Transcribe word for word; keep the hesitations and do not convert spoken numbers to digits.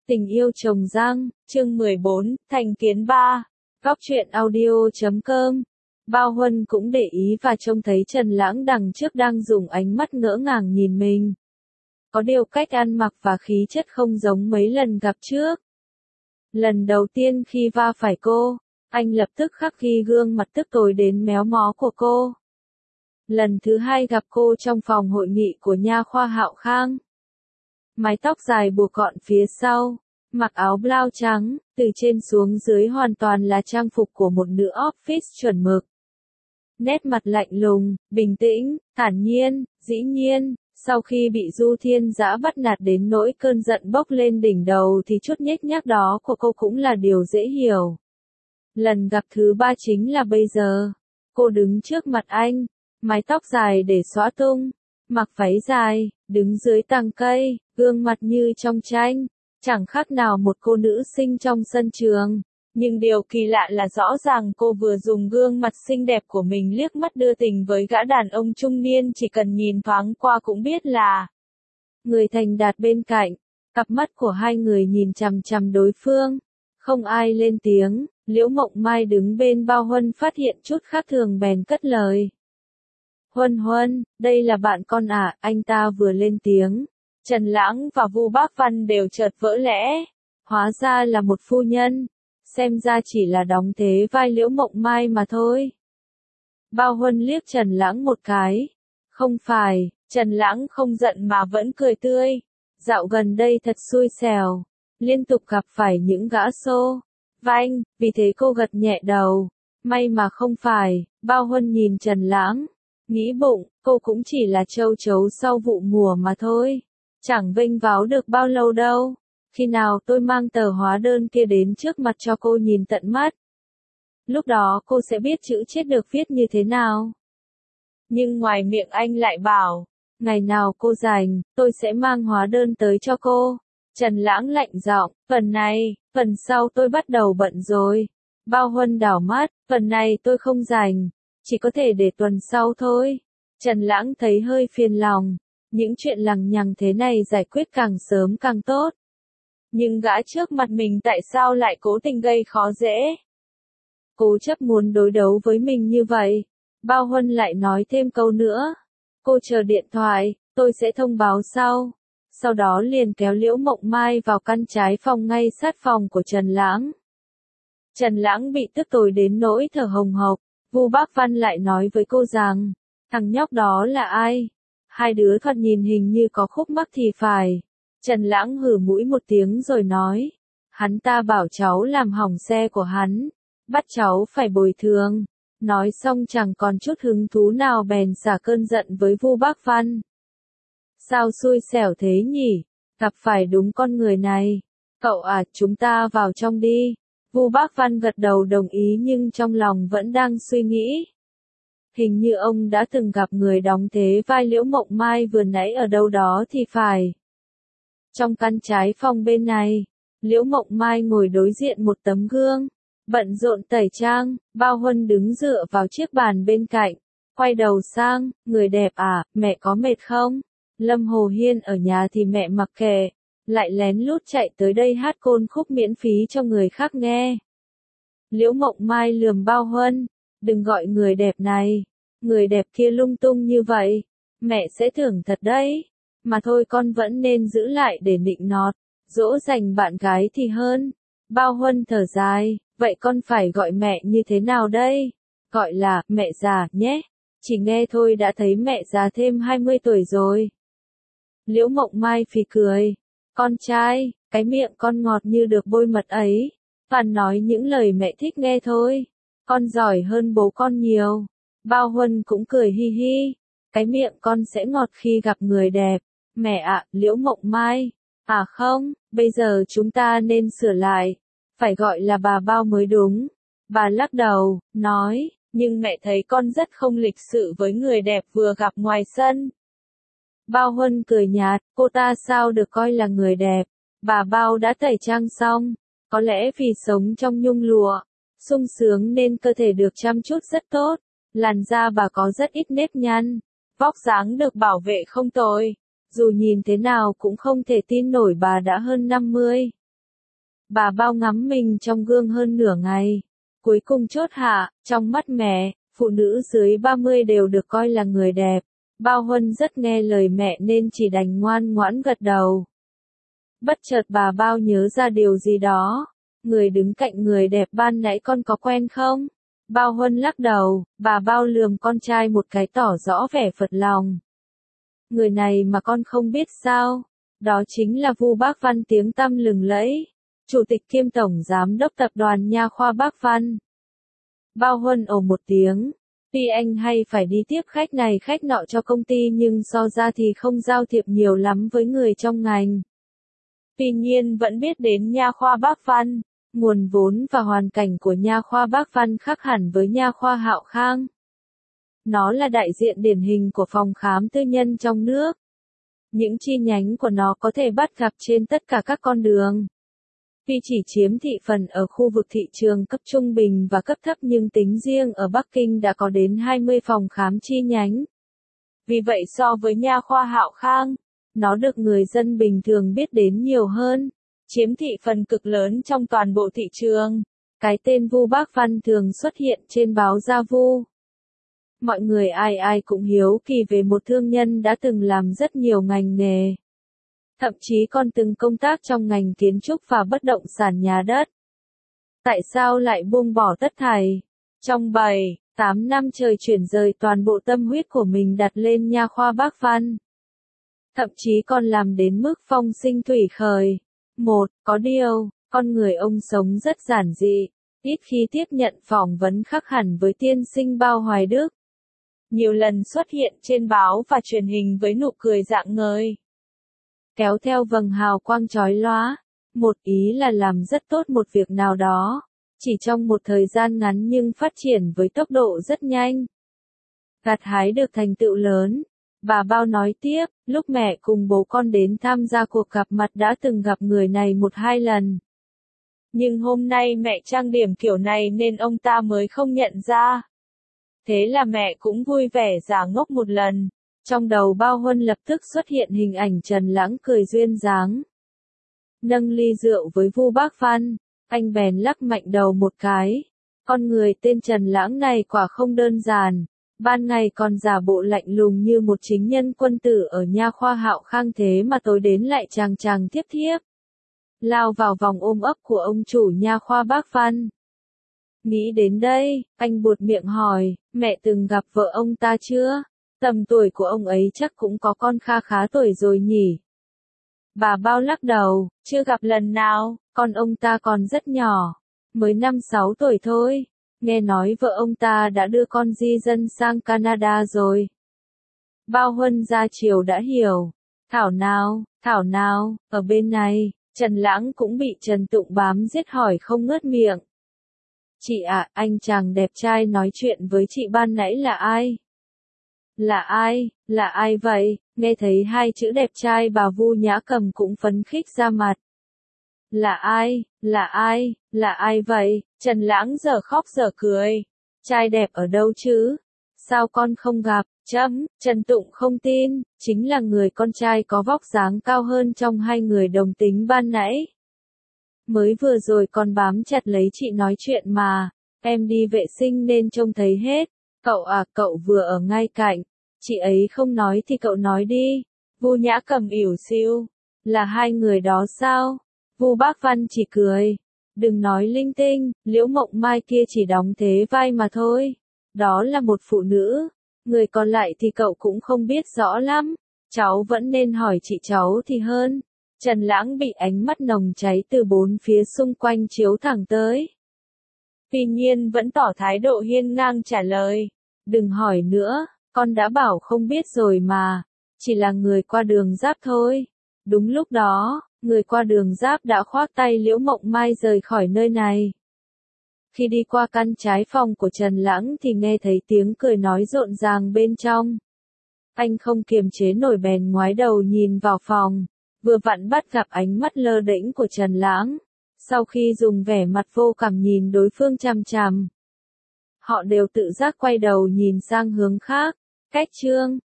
Tình yêu trồng răng, chương mười bốn, thành kiến ba. Góc truyện audio chấm com. Bao Huân cũng để ý và trông thấy Trần Lãng đằng trước đang dùng ánh mắt ngỡ ngàng nhìn mình. Có điều cách ăn mặc và khí chất không giống mấy lần gặp trước. Lần đầu tiên khi va phải cô, anh lập tức khắc ghi gương mặt tức tối đến méo mó của cô. Lần thứ hai gặp cô trong phòng hội nghị của nha khoa Hạo Khang. Mái tóc dài buộc gọn phía sau, mặc áo blau trắng, từ trên xuống dưới hoàn toàn là trang phục của một nữ office chuẩn mực. Nét mặt lạnh lùng, bình tĩnh, thản nhiên, dĩ nhiên, sau khi bị Du Thiên Dã bắt nạt đến nỗi cơn giận bốc lên đỉnh đầu thì chút nhếch nhác đó của cô cũng là điều dễ hiểu. Lần gặp thứ ba chính là bây giờ. Cô đứng trước mặt anh, mái tóc dài để xõa tung, mặc váy dài, đứng dưới tàng cây, gương mặt như trong tranh, chẳng khác nào một cô nữ sinh trong sân trường. Nhưng điều kỳ lạ là rõ ràng cô vừa dùng gương mặt xinh đẹp của mình liếc mắt đưa tình với gã đàn ông trung niên, chỉ cần nhìn thoáng qua cũng biết là người thành đạt bên cạnh. Cặp mắt của hai người nhìn chằm chằm đối phương, không ai lên tiếng. Liễu Mộng Mai đứng bên Bao Huân phát hiện chút khác thường bèn cất lời. Huân Huân, đây là bạn con à? Anh ta vừa lên tiếng, Trần Lãng và Vu Bác Văn đều chợt vỡ lẽ. Hóa ra là một phu nhân, xem ra chỉ là đóng thế vai Liễu Mộng Mai mà thôi. Bao Huân liếc Trần Lãng một cái. Không phải, Trần Lãng không giận mà vẫn cười tươi. Dạo gần đây thật xui xẻo, liên tục gặp phải những gã xô vanh, vì thế cô gật nhẹ đầu. May mà không phải. Bao Huân nhìn Trần Lãng, nghĩ bụng, cô cũng chỉ là châu chấu sau vụ mùa mà thôi. Chẳng vênh váo được bao lâu đâu. Khi nào tôi mang tờ hóa đơn kia đến trước mặt cho cô nhìn tận mắt, lúc đó cô sẽ biết chữ chết được viết như thế nào. Nhưng ngoài miệng anh lại bảo, ngày nào cô rảnh, tôi sẽ mang hóa đơn tới cho cô. Trần Lãng lạnh giọng, phần này, phần sau tôi bắt đầu bận rồi. Bao Huân đảo mắt, phần này tôi không rảnh, chỉ có thể để tuần sau thôi. Trần Lãng thấy hơi phiền lòng, những chuyện lằng nhằng thế này giải quyết càng sớm càng tốt. Nhưng gã trước mặt mình tại sao lại cố tình gây khó dễ? Cố chấp muốn đối đấu với mình như vậy. Bao Huân lại nói thêm câu nữa. Cô chờ điện thoại, tôi sẽ thông báo sau. Sau đó liền kéo Liễu Mộng Mai vào căn trái phòng ngay sát phòng của Trần Lãng. Trần Lãng bị tức tối đến nỗi thở hồng hộc. Vu Bác Văn lại nói với cô rằng, thằng nhóc đó là ai? Hai đứa thoạt nhìn hình như có khúc mắc thì phải. Trần Lãng hừ mũi một tiếng rồi nói, hắn ta bảo cháu làm hỏng xe của hắn, bắt cháu phải bồi thường. Nói xong chẳng còn chút hứng thú nào bèn xả cơn giận với Vu Bác Văn. Sao xui xẻo thế nhỉ, gặp phải đúng con người này. Cậu à, chúng ta vào trong đi. Vu Bác Văn gật đầu đồng ý nhưng trong lòng vẫn đang suy nghĩ. Hình như ông đã từng gặp người đóng thế vai Liễu Mộng Mai vừa nãy ở đâu đó thì phải. Trong căn trái phòng bên này, Liễu Mộng Mai ngồi đối diện một tấm gương, bận rộn tẩy trang. Bao Huân đứng dựa vào chiếc bàn bên cạnh, quay đầu sang, người đẹp à, mẹ có mệt không? Lâm Hồ Hiên ở nhà thì mẹ mặc kệ, lại lén lút chạy tới đây hát côn khúc miễn phí cho người khác nghe. Liễu Mộng Mai lườm Bao Huân, đừng gọi người đẹp này, người đẹp kia lung tung như vậy, mẹ sẽ thưởng thật đấy. Mà thôi con vẫn nên giữ lại để nịnh nọt, dỗ dành bạn gái thì hơn. Bao Huân thở dài, vậy con phải gọi mẹ như thế nào đây? Gọi là mẹ già nhé. Chỉ nghe thôi đã thấy mẹ già thêm hai mươi tuổi rồi. Liễu Mộng Mai phì cười, con trai, cái miệng con ngọt như được bôi mật ấy, toàn nói những lời mẹ thích nghe thôi. Con giỏi hơn bố con nhiều. Bao Huân cũng cười hi hi, cái miệng con sẽ ngọt khi gặp người đẹp. Mẹ ạ, Liễu Mộng Mai. À không, bây giờ chúng ta nên sửa lại. Phải gọi là bà Bao mới đúng. Bà lắc đầu, nói, nhưng mẹ thấy con rất không lịch sự với người đẹp vừa gặp ngoài sân. Bao Huân cười nhạt, cô ta sao được coi là người đẹp. Bà Bao đã tẩy trang xong. Có lẽ vì sống trong nhung lụa, sung sướng nên cơ thể được chăm chút rất tốt. Làn da bà có rất ít nếp nhăn. Vóc dáng được bảo vệ không tồi. Dù nhìn thế nào cũng không thể tin nổi bà đã hơn năm mươi. Bà Bao ngắm mình trong gương hơn nửa ngày. Cuối cùng chốt hạ, trong mắt mẹ, phụ nữ dưới ba mươi đều được coi là người đẹp. Bao Huân rất nghe lời mẹ nên chỉ đành ngoan ngoãn gật đầu. Bất chợt bà Bao nhớ ra điều gì đó. Người đứng cạnh người đẹp ban nãy con có quen không? Bao Huân lắc đầu, bà Bao lườm con trai một cái tỏ rõ vẻ phật lòng. Người này mà con không biết sao? Đó chính là Vu Bác Văn tiếng tăm lừng lẫy, chủ tịch kiêm tổng giám đốc tập đoàn Nha khoa Bác Văn. Bao Huân ồ một tiếng. Tuy anh hay phải đi tiếp khách này khách nọ cho công ty nhưng so ra thì không giao thiệp nhiều lắm với người trong ngành. Tuy nhiên vẫn biết đến Nha khoa Bác Văn, nguồn vốn và hoàn cảnh của Nha khoa Bác Văn khác hẳn với Nha khoa Hạo Khang. Nó là đại diện điển hình của phòng khám tư nhân trong nước. Những chi nhánh của nó có thể bắt gặp trên tất cả các con đường. Tuy chỉ chiếm thị phần ở khu vực thị trường cấp trung bình và cấp thấp nhưng tính riêng ở Bắc Kinh đã có đến hai mươi phòng khám chi nhánh. Vì vậy so với Nha khoa Hạo Khang, nó được người dân bình thường biết đến nhiều hơn, chiếm thị phần cực lớn trong toàn bộ thị trường. Cái tên Vu Bác Văn thường xuất hiện trên báo Gia Vu. Mọi người ai ai cũng hiếu kỳ về một thương nhân đã từng làm rất nhiều ngành nghề. Thậm chí còn từng công tác trong ngành kiến trúc và bất động sản nhà đất. Tại sao lại buông bỏ tất thảy? Trong bảy, tám năm trời chuyển rời toàn bộ tâm huyết của mình đặt lên Nha khoa Bác Văn. Thậm chí còn làm đến mức phong sinh thủy khởi. Một, có điều, con người ông sống rất giản dị, ít khi tiếp nhận phỏng vấn khác hẳn với tiên sinh Bao Hoài Đức. Nhiều lần xuất hiện trên báo và truyền hình với nụ cười rạng ngời. Kéo theo vầng hào quang chói lóa, một ý là làm rất tốt một việc nào đó, chỉ trong một thời gian ngắn nhưng phát triển với tốc độ rất nhanh. Gặt hái được thành tựu lớn. Bà Bao nói tiếp, lúc mẹ cùng bố con đến tham gia cuộc gặp mặt đã từng gặp người này một hai lần. Nhưng hôm nay mẹ trang điểm kiểu này nên ông ta mới không nhận ra. Thế là mẹ cũng vui vẻ giả ngốc một lần. Trong đầu Bao Huân lập tức xuất hiện hình ảnh Trần Lãng cười duyên dáng. Nâng ly rượu với Vu Bác Văn, anh bèn lắc mạnh đầu một cái. Con người tên Trần Lãng này quả không đơn giản. Ban ngày còn giả bộ lạnh lùng như một chính nhân quân tử ở Nha khoa Hạo Khang thế mà tối đến lại chàng chàng tiếp thiếp. Lao vào vòng ôm ấp của ông chủ Nha khoa Bác Văn. Nghĩ đến đây, anh buột miệng hỏi, mẹ từng gặp vợ ông ta chưa? Tầm tuổi của ông ấy chắc cũng có con kha khá tuổi rồi nhỉ? Bà Bao lắc đầu, chưa gặp lần nào, con ông ta còn rất nhỏ, mới năm sáu tuổi thôi. Nghe nói vợ ông ta đã đưa con di dân sang Canada rồi. Bao Huân ra chiều đã hiểu. Thảo nào, Thảo nào, ở bên này, Trần Lãng cũng bị Trần Tụng bám giết hỏi không ngớt miệng. Chị ạ, à, anh chàng đẹp trai nói chuyện với chị ban nãy là ai? Là ai, là ai vậy? Nghe thấy hai chữ đẹp trai bà Vu Nhã Cầm cũng phấn khích ra mặt. Là ai, là ai, là ai vậy? Trần Lãng giờ khóc giờ cười. Trai đẹp ở đâu chứ? Sao con không gặp? Chấm, Trần Tụng không tin, chính là người con trai có vóc dáng cao hơn trong hai người đồng tính ban nãy. Mới vừa rồi con bám chặt lấy chị nói chuyện mà, em đi vệ sinh nên trông thấy hết. Cậu à, cậu vừa ở ngay cạnh. Chị ấy không nói thì cậu nói đi. Vu Nhã Cầm ỉu xìu. Là hai người đó sao? Vu Bác Văn chỉ cười. Đừng nói linh tinh, Liễu Mộng Mai kia chỉ đóng thế vai mà thôi. Đó là một phụ nữ. Người còn lại thì cậu cũng không biết rõ lắm. Cháu vẫn nên hỏi chị cháu thì hơn. Trần Lãng bị ánh mắt nồng cháy từ bốn phía xung quanh chiếu thẳng tới. Tuy nhiên vẫn tỏ thái độ hiên ngang trả lời. Đừng hỏi nữa, con đã bảo không biết rồi mà. Chỉ là người qua đường giáp thôi. Đúng lúc đó, người qua đường giáp đã khoác tay Liễu Mộng Mai rời khỏi nơi này. Khi đi qua căn trái phòng của Trần Lãng thì nghe thấy tiếng cười nói rộn ràng bên trong. Anh không kiềm chế nổi bèn ngoái đầu nhìn vào phòng, vừa vặn bắt gặp ánh mắt lơ đễnh của Trần Lãng. Sau khi dùng vẻ mặt vô cảm nhìn đối phương chằm chằm, họ đều tự giác quay đầu nhìn sang hướng khác. Cách chương